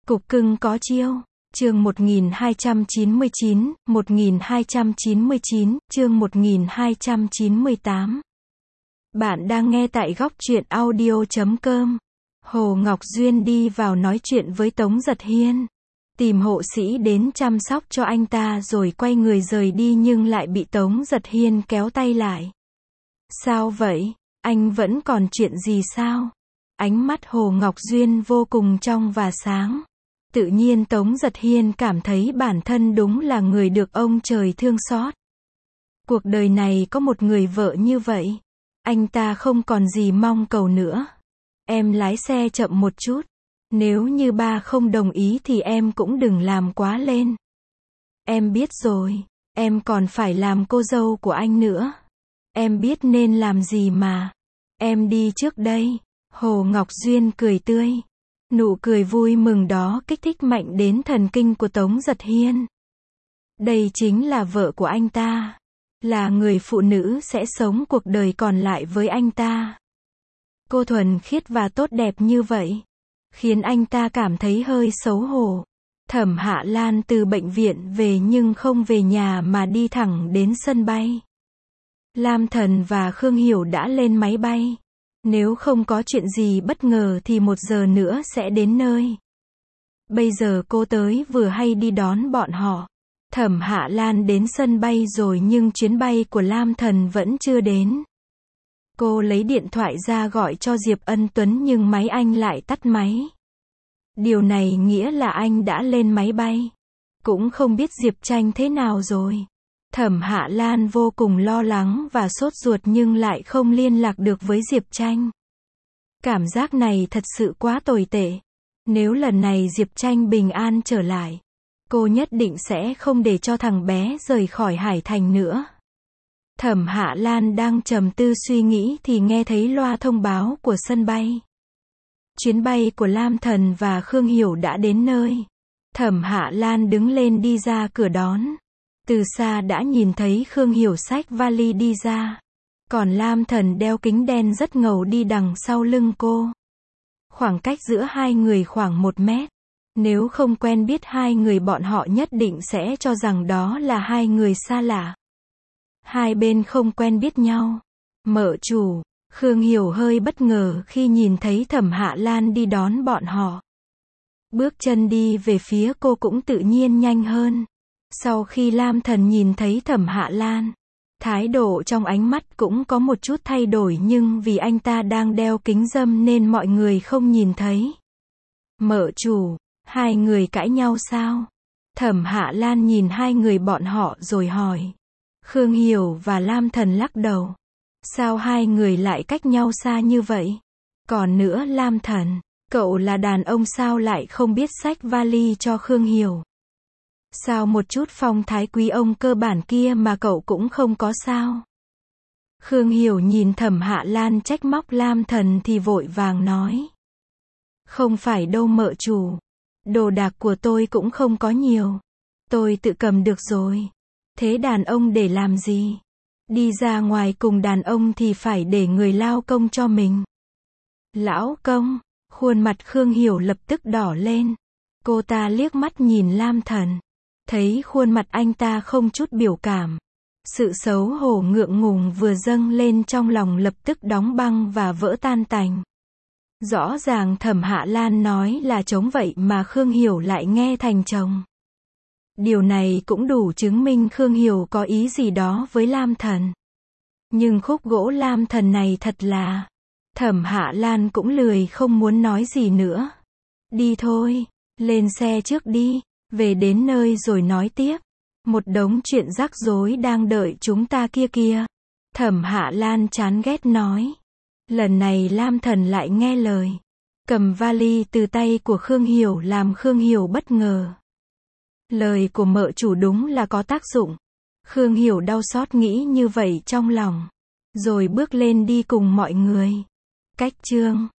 Cục cưng có chiêu. Chương 1299, 1299, chương 1298. Bạn đang nghe tại góc truyện audio.com. Hồ Ngọc Duyên đi vào nói chuyện với Tống Giật Hiên. Tìm hộ sĩ đến chăm sóc cho anh ta rồi quay người rời đi nhưng lại bị Tống Giật Hiên kéo tay lại. Sao vậy? Anh vẫn còn chuyện gì sao? Ánh mắt Hồ Ngọc Duyên vô cùng trong và sáng. Tự nhiên Tống Giật Hiên cảm thấy bản thân đúng là người được ông trời thương xót. Cuộc đời này có một người vợ như vậy, anh ta không còn gì mong cầu nữa. Em lái xe chậm một chút. Nếu như ba không đồng ý thì em cũng đừng làm quá lên. Em biết rồi, em còn phải làm cô dâu của anh nữa. Em biết nên làm gì mà. Em đi trước đây. Hồ Ngọc Duyên cười tươi. Nụ cười vui mừng đó kích thích mạnh đến thần kinh của Tống Giật Hiên. Đây chính là vợ của anh ta. Là người phụ nữ sẽ sống cuộc đời còn lại với anh ta. Cô thuần khiết và tốt đẹp như vậy, khiến anh ta cảm thấy hơi xấu hổ. Thẩm Hạ Lan từ bệnh viện về nhưng không về nhà mà đi thẳng đến sân bay. Lam Thần và Khương Hiểu đã lên máy bay. Nếu không có chuyện gì bất ngờ thì 1 giờ nữa sẽ đến nơi. Bây giờ cô tới vừa hay đi đón bọn họ. Thẩm Hạ Lan đến sân bay rồi nhưng chuyến bay của Lam Thần vẫn chưa đến. Cô lấy điện thoại ra gọi cho Diệp Ân Tuấn nhưng máy anh lại tắt máy. Điều này nghĩa là anh đã lên máy bay. Cũng không biết Diệp Tranh thế nào rồi. Thẩm Hạ Lan vô cùng lo lắng và sốt ruột nhưng lại không liên lạc được với Diệp Tranh. Cảm giác này thật sự quá tồi tệ. Nếu lần này Diệp Tranh bình an trở lại, cô nhất định sẽ không để cho thằng bé rời khỏi Hải Thành nữa. Thẩm Hạ Lan đang trầm tư suy nghĩ thì nghe thấy loa thông báo của sân bay. Chuyến bay của Lam Thần và Khương Hiểu đã đến nơi. Thẩm Hạ Lan đứng lên đi ra cửa đón. Từ xa đã nhìn thấy Khương Hiểu xách vali đi ra. Còn Lam Thần đeo kính đen rất ngầu đi đằng sau lưng cô. Khoảng cách giữa hai người khoảng 1 mét. Nếu không quen biết hai người bọn họ nhất định sẽ cho rằng đó là hai người xa lạ. Hai bên không quen biết nhau. Mợ chủ, Khương Hiểu hơi bất ngờ khi nhìn thấy Thẩm Hạ Lan đi đón bọn họ. Bước chân đi về phía cô cũng tự nhiên nhanh hơn. Sau khi Lam Thần nhìn thấy Thẩm Hạ Lan, thái độ trong ánh mắt cũng có một chút thay đổi nhưng vì anh ta đang đeo kính râm nên mọi người không nhìn thấy. Mợ chủ, hai người cãi nhau sao? Thẩm Hạ Lan nhìn hai người bọn họ rồi hỏi. Khương Hiểu và Lam Thần lắc đầu. Sao hai người lại cách nhau xa như vậy? Còn nữa Lam Thần, cậu là đàn ông sao lại không biết xách vali cho Khương Hiểu? Sao một chút phong thái quý ông cơ bản kia mà cậu cũng không có sao? Khương Hiểu nhìn Thẩm Hạ Lan trách móc Lam Thần thì vội vàng nói. Không phải đâu mợ chủ. Đồ đạc của tôi cũng không có nhiều. Tôi tự cầm được rồi. Thế đàn ông để làm gì? Đi ra ngoài cùng đàn ông thì phải để người lao công cho mình. Lão công, khuôn mặt Khương Hiểu lập tức đỏ lên. Cô ta liếc mắt nhìn Lam Thần. Thấy khuôn mặt anh ta không chút biểu cảm. Sự xấu hổ ngượng ngùng vừa dâng lên trong lòng lập tức đóng băng và vỡ tan tành. Rõ ràng Thẩm Hạ Lan nói là chống vậy mà Khương Hiểu lại nghe thành chồng. Điều này cũng đủ chứng minh Khương Hiểu có ý gì đó với Lam Thần. Nhưng khúc gỗ Lam Thần này thật là... Thẩm Hạ Lan cũng lười không muốn nói gì nữa. Đi thôi, lên xe trước đi, về đến nơi rồi nói tiếp. Một đống chuyện rắc rối đang đợi chúng ta kia kìa. Thẩm Hạ Lan chán ghét nói. Lần này Lam Thần lại nghe lời. Cầm vali từ tay của Khương Hiểu làm Khương Hiểu bất ngờ. Lời của mợ chủ đúng là có tác dụng. Khương Hiểu đau xót nghĩ như vậy trong lòng. Rồi bước lên đi cùng mọi người. Cách chương